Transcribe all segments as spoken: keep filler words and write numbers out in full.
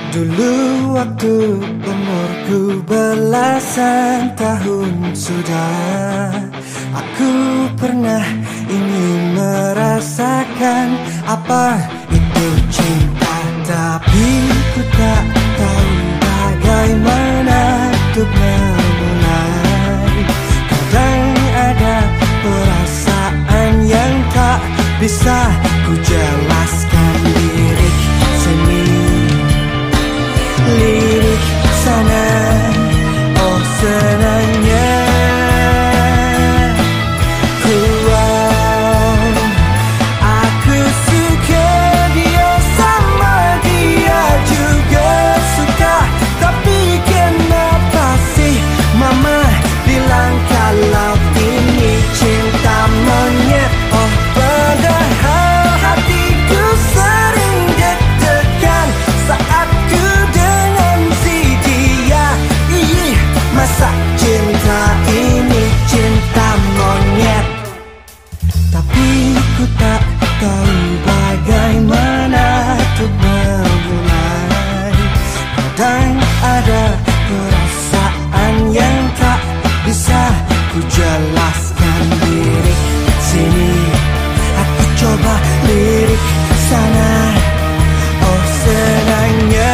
Dulu waktu umurku belasan tahun sudah, aku pernah ingin merasakan apa itu cinta. Tapi ku tak tahu bagaimana untuk memulai. Kadang ada perasaan yang tak bisa ku jelaskan. Lirik sini, lirik sana, oh senangnya ku, aku suka dia sama dia juga suka. Tapi kenapa sih mama bilang kalau ini cinta monyet? Oh padahal hatiku sering deg-degan saat ku dengan si dia. Ih, masa cinta ini cinta monyet? Tapi ku tak tahu bagaimana untuk memulai. Kadang ada perasaan yang tak bisa ku jelaskan. Lirik sini, aku coba lirik sana, oh senangnya.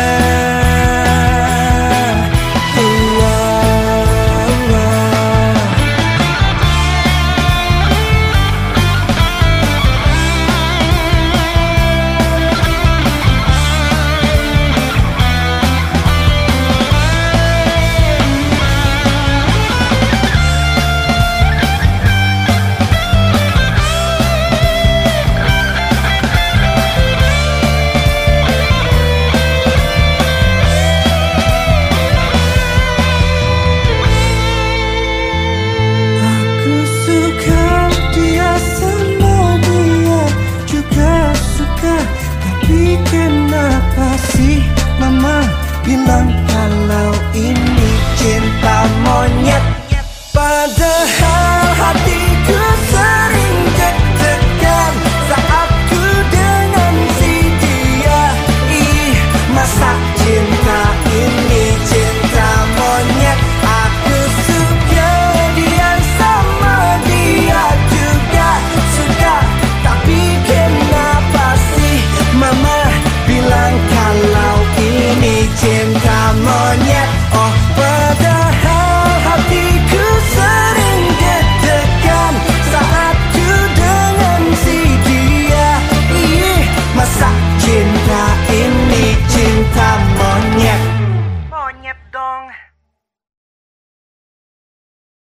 Tapi kenapa sih mama bilang